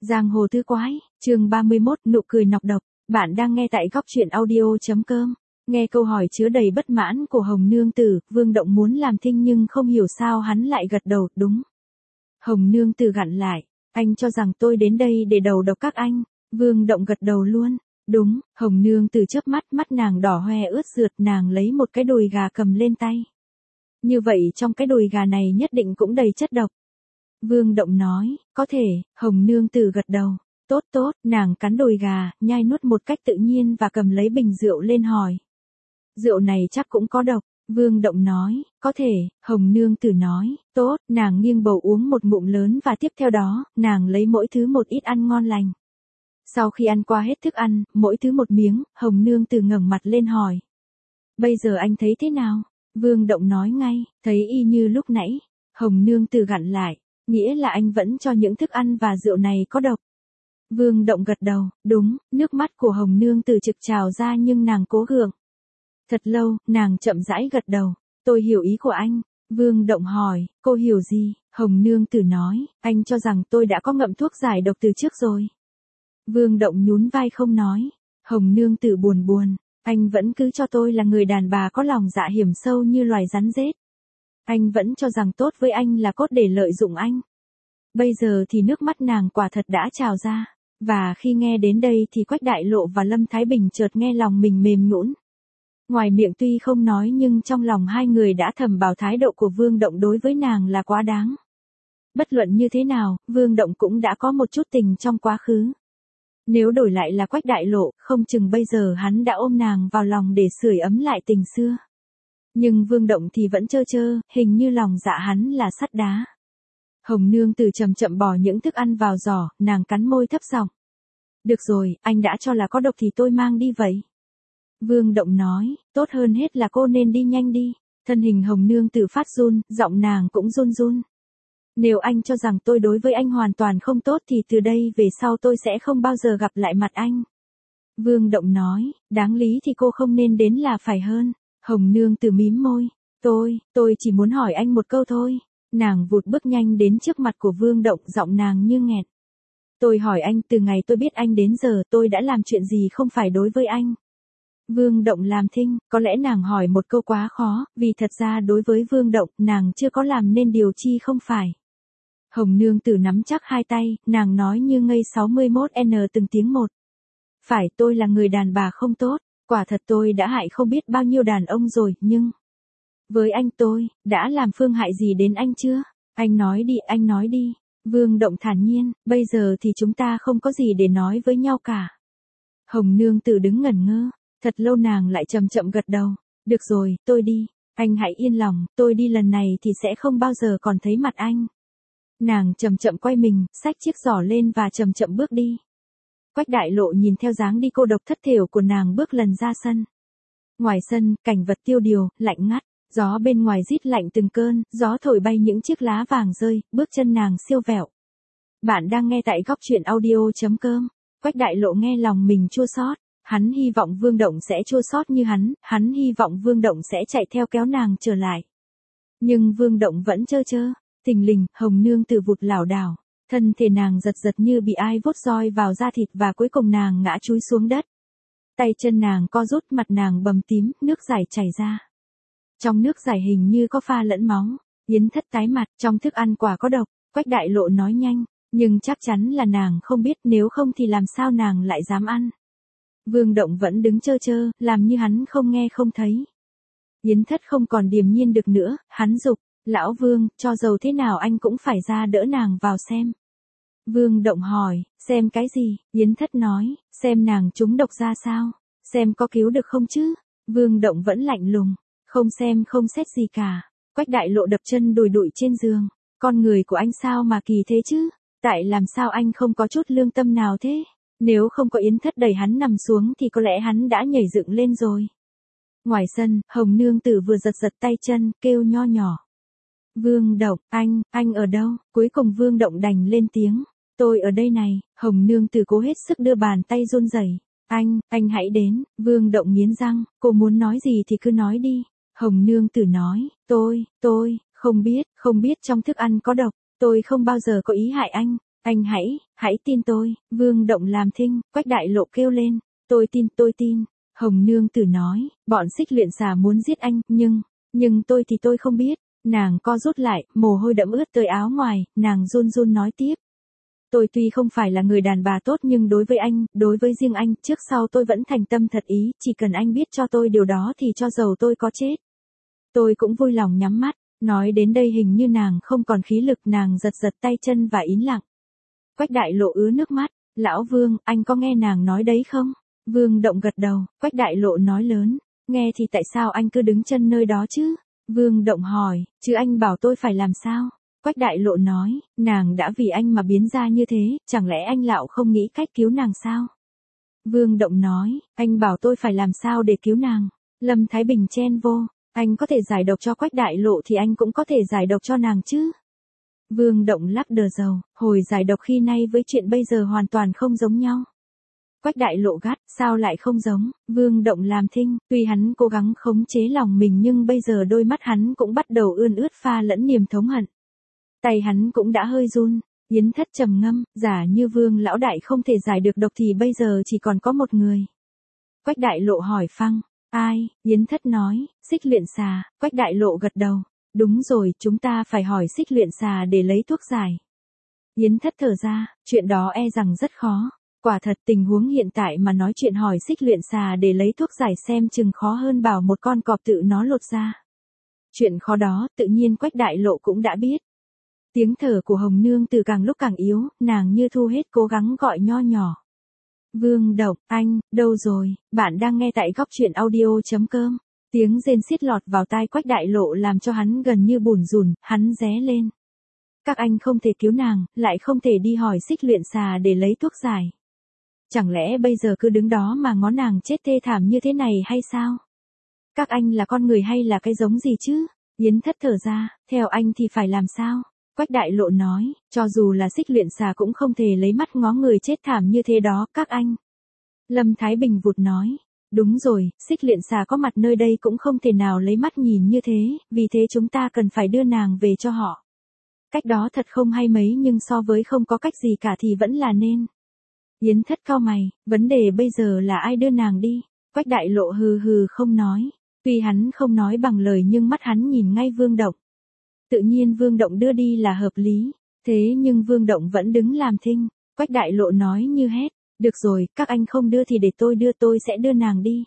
Giang hồ tứ quái, chương 31, nụ cười nọc độc. Bạn đang nghe tại góc truyện audio.com. Nghe câu hỏi chứa đầy bất mãn của Hồng Nương Tử, Vương Động muốn làm thinh nhưng không hiểu sao hắn lại gật đầu, đúng. Hồng Nương Tử gặn lại, anh cho rằng tôi đến đây để đầu độc các anh. Vương Động gật đầu luôn. Đúng, Hồng Nương Tử chớp mắt, mắt nàng đỏ hoe ướt rượt, nàng lấy một cái đùi gà cầm lên tay. Như vậy trong cái đùi gà này nhất định cũng đầy chất độc. Vương Động nói, có thể. Hồng Nương Tử gật đầu. Tốt tốt, nàng cắn đùi gà, nhai nuốt một cách tự nhiên và cầm lấy bình rượu lên hỏi. Rượu này chắc cũng có độc. Vương Động nói, có thể. Hồng Nương Tử nói, tốt, nàng nghiêng bầu uống một ngụm lớn và tiếp theo đó, nàng lấy mỗi thứ một ít ăn ngon lành. Sau khi ăn qua hết thức ăn, mỗi thứ một miếng, Hồng Nương Tử ngẩng mặt lên hỏi. Bây giờ anh thấy thế nào? Vương Động nói ngay, thấy y như lúc nãy. Hồng Nương Tử gặn lại, nghĩa là anh vẫn cho những thức ăn và rượu này có độc. Vương Động gật đầu, đúng, nước mắt của Hồng Nương Tử trực trào ra nhưng nàng cố gượng. Thật lâu, nàng chậm rãi gật đầu, tôi hiểu ý của anh. Vương Động hỏi, cô hiểu gì? Hồng Nương Tử nói, anh cho rằng tôi đã có ngậm thuốc giải độc từ trước rồi. Vương Động nhún vai không nói. Hồng Nương Tử buồn buồn, anh vẫn cứ cho tôi là người đàn bà có lòng dạ hiểm sâu như loài rắn rết. Anh vẫn cho rằng tốt với anh là cốt để lợi dụng anh. Bây giờ thì nước mắt nàng quả thật đã trào ra. Và khi nghe đến đây thì Quách Đại Lộ và Lâm Thái Bình chợt nghe lòng mình mềm nhũn. Ngoài miệng tuy không nói nhưng trong lòng hai người đã thầm bảo thái độ của Vương Động đối với nàng là quá đáng. Bất luận như thế nào, Vương Động cũng đã có một chút tình trong quá khứ. Nếu đổi lại là Quách Đại Lộ, không chừng bây giờ hắn đã ôm nàng vào lòng để sưởi ấm lại tình xưa. Nhưng Vương Động thì vẫn trơ trơ, hình như lòng dạ hắn là sắt đá. Hồng Nương Tử chậm chậm bỏ những thức ăn vào giỏ, nàng cắn môi thấp giọng. Được rồi, anh đã cho là có độc thì tôi mang đi vậy. Vương Động nói, tốt hơn hết là cô nên đi nhanh đi. Thân hình Hồng Nương Tử phát run, giọng nàng cũng run run. Nếu anh cho rằng tôi đối với anh hoàn toàn không tốt thì từ đây về sau tôi sẽ không bao giờ gặp lại mặt anh. Vương Động nói, đáng lý thì cô không nên đến là phải hơn. Hồng Nương Tử mím môi, tôi chỉ muốn hỏi anh một câu thôi. Nàng vụt bước nhanh đến trước mặt của Vương Động, giọng nàng như nghẹt. Tôi hỏi anh, từ ngày tôi biết anh đến giờ tôi đã làm chuyện gì không phải đối với anh? Vương Động làm thinh, có lẽ nàng hỏi một câu quá khó, vì thật ra đối với Vương Động, nàng chưa có làm nên điều chi không phải. Hồng Nương Tử nắm chắc hai tay, nàng nói như ngây 61N từng tiếng một. Phải, tôi là người đàn bà không tốt, quả thật tôi đã hại không biết bao nhiêu đàn ông rồi, nhưng... Với anh tôi, đã làm phương hại gì đến anh chưa? Anh nói đi. Vương Động thản nhiên, bây giờ thì chúng ta không có gì để nói với nhau cả. Hồng Nương Tử đứng ngẩn ngơ, thật lâu nàng lại chậm chậm gật đầu. Được rồi, tôi đi, anh hãy yên lòng, tôi đi lần này thì sẽ không bao giờ còn thấy mặt anh. Nàng chậm chậm quay mình, xách chiếc giỏ lên và chậm chậm bước đi. Quách Đại Lộ nhìn theo dáng đi cô độc thất thểu của nàng bước lần ra sân. Ngoài sân, cảnh vật tiêu điều, lạnh ngắt. Gió bên ngoài rít lạnh từng cơn, gió thổi bay những chiếc lá vàng rơi, bước chân nàng siêu vẹo. Bạn đang nghe tại góc truyện audio.com. Quách Đại Lộ nghe lòng mình chua xót, hắn hy vọng Vương Động sẽ chua xót như hắn hy vọng Vương Động sẽ chạy theo kéo nàng trở lại. Nhưng Vương Động vẫn trơ trơ, thình lình, Hồng Nương Tử vụt lảo đảo, thân thể nàng giật giật như bị ai vuốt roi vào da thịt và cuối cùng nàng ngã chúi xuống đất. Tay chân nàng co rút, mặt nàng bầm tím, nước giải chảy ra. Trong nước giải hình như có pha lẫn máu. Yến Thất tái mặt, trong thức ăn quả có độc. Quách Đại Lộ nói nhanh, nhưng chắc chắn là nàng không biết, nếu không thì làm sao nàng lại dám ăn. Vương Động vẫn đứng trơ trơ, làm như hắn không nghe không thấy. Yến Thất không còn điềm nhiên được nữa, hắn giục, lão Vương, cho dầu thế nào anh cũng phải ra đỡ nàng vào xem. Vương Động hỏi, xem cái gì? Yến Thất nói, xem nàng trúng độc ra sao, xem có cứu được không chứ. Vương Động vẫn lạnh lùng. Không xem không xét gì cả. Quách Đại Lộ đập chân đùi đụi trên giường. Con người của anh sao mà kỳ thế chứ? Tại làm sao anh không có chút lương tâm nào thế? Nếu không có Yến Thất đẩy hắn nằm xuống thì có lẽ hắn đã nhảy dựng lên rồi. Ngoài sân, Hồng Nương Tử vừa giật giật tay chân, kêu nho nhỏ. Vương Động, anh ở đâu? Cuối cùng Vương Động đành lên tiếng. Tôi ở đây này. Hồng Nương Tử cố hết sức đưa bàn tay run rẩy. Anh hãy đến. Vương Động nghiến răng, cô muốn nói gì thì cứ nói đi. Hồng Nương Tử nói, tôi không biết trong thức ăn có độc, tôi không bao giờ có ý hại anh. Anh hãy tin tôi, Vương Động làm thinh, Quách Đại Lộ kêu lên, tôi tin. Hồng Nương Tử nói, bọn xích luyện xà muốn giết anh, nhưng tôi thì tôi không biết. Nàng co rút lại, mồ hôi đẫm ướt tới áo ngoài, nàng run run nói tiếp. Tôi tuy không phải là người đàn bà tốt nhưng đối với anh, đối với riêng anh, trước sau tôi vẫn thành tâm thật ý, chỉ cần anh biết cho tôi điều đó thì cho dầu tôi có chết. Tôi cũng vui lòng nhắm mắt, nói đến đây hình như nàng không còn khí lực, nàng giật tay chân và ín lặng. Quách Đại Lộ ứa nước mắt, lão Vương, anh có nghe nàng nói đấy không? Vương Động gật đầu, Quách Đại Lộ nói lớn, nghe thì tại sao anh cứ đứng chân nơi đó chứ? Vương Động hỏi, chứ anh bảo tôi phải làm sao? Quách Đại Lộ nói, nàng đã vì anh mà biến ra như thế, chẳng lẽ anh lão không nghĩ cách cứu nàng sao? Vương Động nói, anh bảo tôi phải làm sao để cứu nàng? Lâm Thái Bình chen vô, anh có thể giải độc cho Quách Đại Lộ thì anh cũng có thể giải độc cho nàng chứ? Vương Động lắc đờ dầu, hồi giải độc khi nay với chuyện bây giờ hoàn toàn không giống nhau. Quách Đại Lộ gắt, sao lại không giống? Vương Động làm thinh, tuy hắn cố gắng khống chế lòng mình nhưng bây giờ đôi mắt hắn cũng bắt đầu ươn ướt pha lẫn niềm thống hận. Tay hắn cũng đã hơi run. Yến Thất trầm ngâm, giả như Vương lão đại không thể giải được độc thì bây giờ chỉ còn có một người. Quách Đại Lộ hỏi phăng, ai? Yến Thất nói, xích luyện xà. Quách Đại Lộ gật đầu, đúng rồi, chúng ta phải hỏi xích luyện xà để lấy thuốc giải. Yến Thất thở ra, chuyện đó e rằng rất khó. Quả thật tình huống hiện tại mà nói chuyện hỏi xích luyện xà để lấy thuốc giải xem chừng khó hơn bảo một con cọp tự nó lột ra. Chuyện khó đó, tự nhiên Quách Đại Lộ cũng đã biết. Tiếng thở của Hồng Nương Tử càng lúc càng yếu, nàng như thu hết cố gắng gọi nho nhỏ. Vương Động, anh, đâu rồi, bạn đang nghe tại góc truyện audio.com. Tiếng rên xiết lọt vào tai Quách Đại Lộ làm cho hắn gần như bủn rủn, hắn ré lên. Các anh không thể cứu nàng, lại không thể đi hỏi xích luyện xà để lấy thuốc giải. Chẳng lẽ bây giờ cứ đứng đó mà ngó nàng chết thê thảm như thế này hay sao? Các anh là con người hay là cái giống gì chứ? Yến Thất thở ra, theo anh thì phải làm sao? Quách Đại Lộ nói, cho dù là xích luyện xà cũng không thể lấy mắt ngó người chết thảm như thế đó, các anh. Lâm Thái Bình vụt nói, đúng rồi, xích luyện xà có mặt nơi đây cũng không thể nào lấy mắt nhìn như thế, vì thế chúng ta cần phải đưa nàng về cho họ. Cách đó thật không hay mấy nhưng so với không có cách gì cả thì vẫn là nên. Yến Thất cau mày, vấn đề bây giờ là ai đưa nàng đi? Quách Đại Lộ hừ hừ không nói. Tuy hắn không nói bằng lời nhưng mắt hắn nhìn ngay Vương Động. Tự nhiên Vương Động đưa đi là hợp lý. Thế nhưng Vương Động vẫn đứng làm thinh. Quách Đại Lộ nói như hét. Được rồi, các anh không đưa thì để tôi đưa, tôi sẽ đưa nàng đi.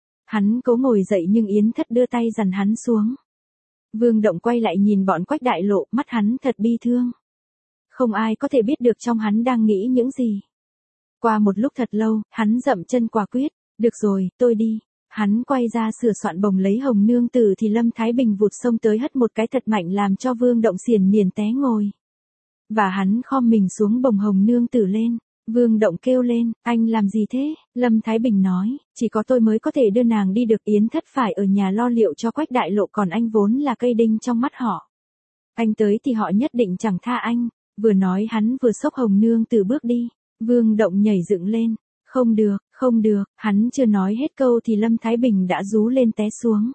Hắn cố ngồi dậy nhưng Yến Thất đưa tay dằn hắn xuống. Vương Động quay lại nhìn bọn Quách Đại Lộ, mắt hắn thật bi thương. Không ai có thể biết được trong hắn đang nghĩ những gì. Qua một lúc thật lâu, hắn dậm chân quả quyết. Được rồi, tôi đi. Hắn quay ra sửa soạn bồng lấy Hồng Nương Tử thì Lâm Thái Bình vụt xông tới hất một cái thật mạnh làm cho Vương Động xiển niền té ngồi. Và hắn khom mình xuống bồng Hồng Nương Tử lên. Vương Động kêu lên, anh làm gì thế? Lâm Thái Bình nói, chỉ có tôi mới có thể đưa nàng đi được. Yến Thất phải ở nhà lo liệu cho Quách Đại Lộ còn anh vốn là cây đinh trong mắt họ. Anh tới thì họ nhất định chẳng tha anh. Vừa nói hắn vừa xốc Hồng Nương Tử bước đi. Vương Động nhảy dựng lên. Không được, hắn chưa nói hết câu thì Lâm Thái Bình đã rú lên té xuống.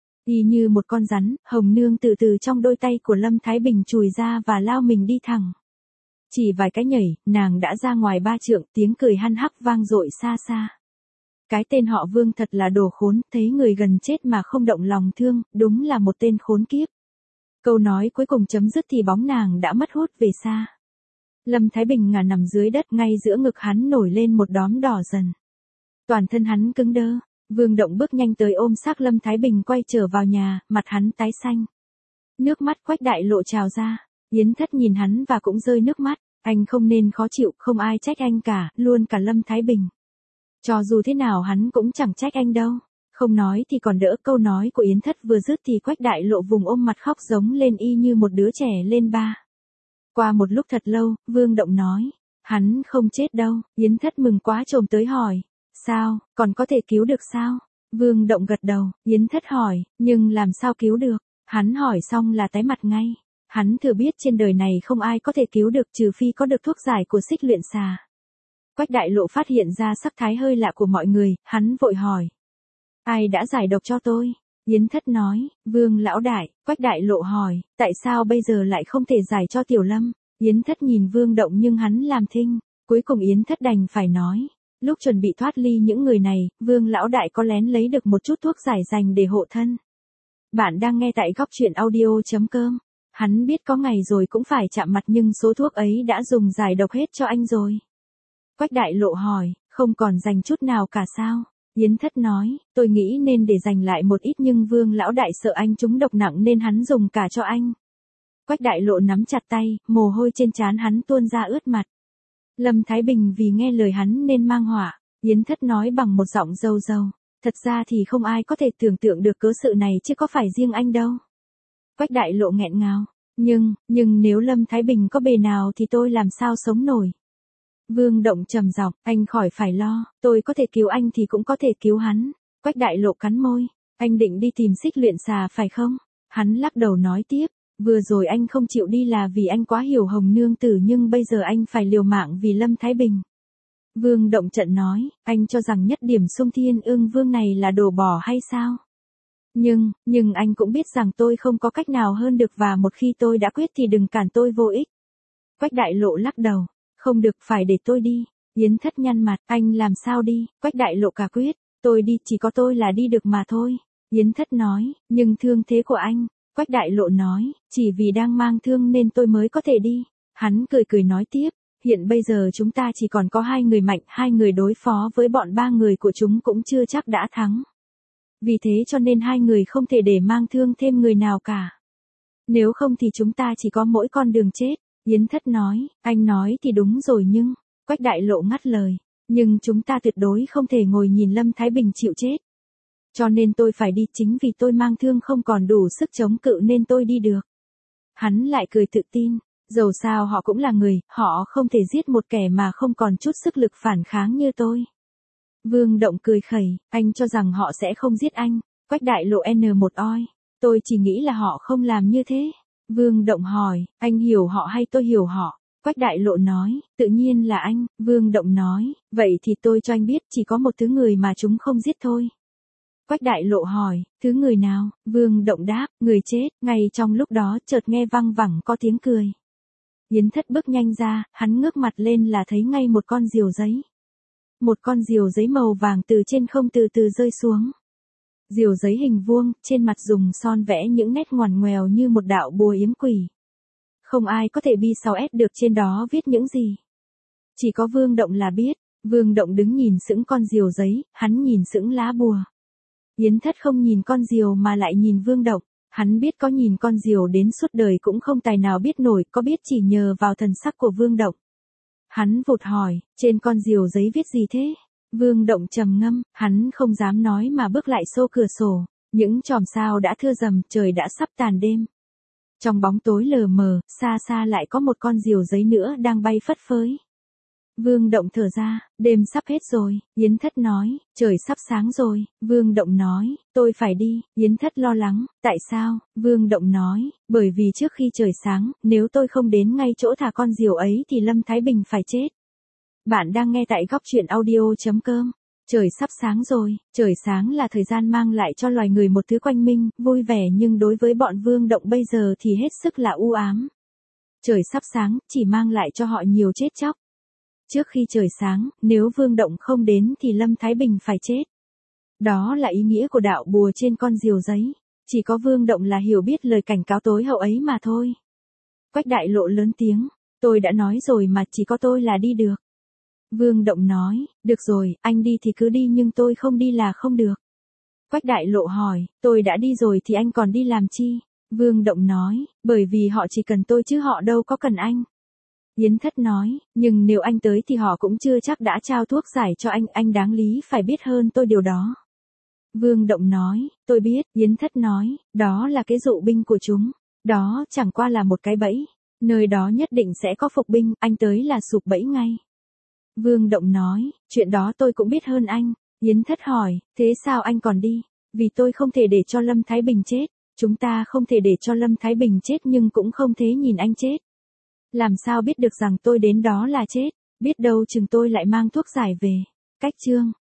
Y như một con rắn, Hồng Nương từ từ trong đôi tay của Lâm Thái Bình chùi ra và lao mình đi thẳng. Chỉ vài cái nhảy, nàng đã ra ngoài 3 trượng, tiếng cười hăn hắc vang dội xa xa. Cái tên họ Vương thật là đồ khốn, thấy người gần chết mà không động lòng thương, đúng là một tên khốn kiếp. Câu nói cuối cùng chấm dứt thì bóng nàng đã mất hút về xa. Lâm Thái Bình ngả nằm dưới đất, ngay giữa ngực hắn nổi lên một đốm đỏ dần. Toàn thân hắn cứng đơ. Vương Động bước nhanh tới ôm xác Lâm Thái Bình quay trở vào nhà, mặt hắn tái xanh. Nước mắt Quách Đại Lộ trào ra. Yến Thất nhìn hắn và cũng rơi nước mắt. Anh không nên khó chịu, không ai trách anh cả, luôn cả Lâm Thái Bình. Cho dù thế nào hắn cũng chẳng trách anh đâu. Không nói thì còn đỡ, câu nói của Yến Thất vừa dứt thì Quách Đại Lộ vùng ôm mặt khóc giống lên y như một đứa trẻ lên ba. Qua một lúc thật lâu, Vương Động nói, hắn không chết đâu. Yến Thất mừng quá trồm tới hỏi, sao, còn có thể cứu được sao? Vương Động gật đầu. Yến Thất hỏi, nhưng làm sao cứu được? Hắn hỏi xong là tái mặt ngay. Hắn thừa biết trên đời này không ai có thể cứu được trừ phi có được thuốc giải của xích luyện xà. Quách Đại Lộ phát hiện ra sắc thái hơi lạ của mọi người, hắn vội hỏi, ai đã giải độc cho tôi? Yến Thất nói, Vương lão đại. Quách Đại Lộ hỏi, tại sao bây giờ lại không thể giải cho Tiểu Lâm? Yến Thất nhìn Vương Động nhưng hắn làm thinh, cuối cùng Yến Thất đành phải nói. Lúc chuẩn bị thoát ly những người này, Vương lão đại có lén lấy được một chút thuốc giải dành để hộ thân. Bạn đang nghe tại góc truyện audio.com. Hắn biết có ngày rồi cũng phải chạm mặt nhưng số thuốc ấy đã dùng giải độc hết cho anh rồi. Quách Đại Lộ hỏi, không còn dành chút nào cả sao? Yến Thất nói, tôi nghĩ nên để dành lại một ít nhưng Vương lão đại sợ anh trúng độc nặng nên hắn dùng cả cho anh. Quách Đại Lộ nắm chặt tay, mồ hôi trên trán hắn tuôn ra ướt mặt. Lâm Thái Bình vì nghe lời hắn nên mang họa. Yến Thất nói bằng một giọng râu râu. Thật ra thì không ai có thể tưởng tượng được cớ sự này chứ có phải riêng anh đâu. Quách Đại Lộ nghẹn ngào. Nhưng nếu Lâm Thái Bình có bề nào thì tôi làm sao sống nổi. Vương Động trầm giọng, anh khỏi phải lo, tôi có thể cứu anh thì cũng có thể cứu hắn. Quách Đại Lộ cắn môi. Anh định đi tìm Xích Luyện Xà phải không? Hắn lắc đầu nói tiếp. Vừa rồi anh không chịu đi là vì anh quá hiểu Hồng Nương Tử nhưng bây giờ anh phải liều mạng vì Lâm Thái Bình. Vương Động trận nói, anh cho rằng nhất điểm Xung Thiên Ương Vương này là đồ bỏ hay sao? Nhưng anh cũng biết rằng tôi không có cách nào hơn được và một khi tôi đã quyết thì đừng cản tôi vô ích. Quách Đại Lộ lắc đầu, không được phải để tôi đi. Yến Thất nhăn mặt, anh làm sao đi? Quách Đại Lộ cả quyết, tôi đi chỉ có tôi là đi được mà thôi. Yến Thất nói, nhưng thương thế của anh. Quách Đại Lộ nói, chỉ vì đang mang thương nên tôi mới có thể đi. Hắn cười nói tiếp, hiện bây giờ chúng ta chỉ còn có 2 người mạnh, 2 người đối phó với bọn 3 người của chúng cũng chưa chắc đã thắng. Vì thế cho nên 2 người không thể để mang thương thêm người nào cả. Nếu không thì chúng ta chỉ có mỗi con đường chết. Yến Thất nói, anh nói thì đúng rồi nhưng, Quách Đại Lộ ngắt lời, nhưng chúng ta tuyệt đối không thể ngồi nhìn Lâm Thái Bình chịu chết. Cho nên tôi phải đi chính vì tôi mang thương không còn đủ sức chống cự nên tôi đi được. Hắn lại cười tự tin, dầu sao họ cũng là người, họ không thể giết một kẻ mà không còn chút sức lực phản kháng như tôi. Vương Động cười khẩy, anh cho rằng họ sẽ không giết anh. Quách Đại Lộ N1 oi, tôi chỉ nghĩ là họ không làm như thế. Vương Động hỏi, anh hiểu họ hay tôi hiểu họ? Quách Đại Lộ nói, tự nhiên là anh. Vương Động nói, vậy thì tôi cho anh biết chỉ có một thứ người mà chúng không giết thôi. Quách Đại Lộ hỏi, thứ người nào? Vương Động đáp, người chết. Ngay trong lúc đó chợt nghe văng vẳng có tiếng cười. Yến Thất bước nhanh ra, hắn ngước mặt lên là thấy ngay một con diều giấy. Một con diều giấy màu vàng từ trên không từ từ rơi xuống. Diều giấy hình vuông, trên mặt dùng son vẽ những nét ngoằn ngoèo như một đạo bùa yếm quỷ. Không ai có thể bi6S được trên đó viết những gì. Chỉ có Vương Động là biết. Vương Động đứng nhìn sững con diều giấy, hắn nhìn sững lá bùa. Yến Thất không nhìn con diều mà lại nhìn Vương Động. Hắn biết có nhìn con diều đến suốt đời cũng không tài nào biết nổi, có biết chỉ nhờ vào thần sắc của Vương Động. Hắn vụt hỏi, trên con diều giấy viết gì thế? Vương Động trầm ngâm, hắn không dám nói mà bước lại xô cửa sổ. Những chòm sao đã thưa rầm, trời đã sắp tàn đêm. Trong bóng tối lờ mờ, xa xa lại có một con diều giấy nữa đang bay phất phới. Vương Động thở ra, đêm sắp hết rồi. Yến Thất nói, trời sắp sáng rồi. Vương Động nói, tôi phải đi. Yến Thất lo lắng, tại sao? Vương Động nói, bởi vì trước khi trời sáng, nếu tôi không đến ngay chỗ thả con diều ấy thì Lâm Thái Bình phải chết. Bạn đang nghe tại góc truyện audio.com. Trời sắp sáng rồi, trời sáng là thời gian mang lại cho loài người một thứ quanh minh, vui vẻ nhưng đối với bọn Vương Động bây giờ thì hết sức là u ám. Trời sắp sáng, chỉ mang lại cho họ nhiều chết chóc. Trước khi trời sáng, nếu Vương Động không đến thì Lâm Thái Bình phải chết. Đó là ý nghĩa của đạo bùa trên con diều giấy. Chỉ có Vương Động là hiểu biết lời cảnh cáo tối hậu ấy mà thôi. Quách Đại Lộ lớn tiếng, tôi đã nói rồi mà chỉ có tôi là đi được. Vương Động nói, được rồi, anh đi thì cứ đi nhưng tôi không đi là không được. Quách Đại Lộ hỏi, tôi đã đi rồi thì anh còn đi làm chi? Vương Động nói, bởi vì họ chỉ cần tôi chứ họ đâu có cần anh. Yến Thất nói, nhưng nếu anh tới thì họ cũng chưa chắc đã trao thuốc giải cho anh đáng lý phải biết hơn tôi điều đó. Vương Động nói, tôi biết. Yến Thất nói, đó là cái dụ binh của chúng. Đó chẳng qua là một cái bẫy. Nơi đó nhất định sẽ có phục binh, anh tới là sụp bẫy ngay. Vương Động nói, chuyện đó tôi cũng biết hơn anh. Yến Thất hỏi, thế sao anh còn đi? Vì tôi không thể để cho Lâm Thái Bình chết. Chúng ta không thể để cho Lâm Thái Bình chết nhưng cũng không thể nhìn anh chết. Làm sao biết được rằng tôi đến đó là chết, biết đâu chừng tôi lại mang thuốc giải về. Cách chương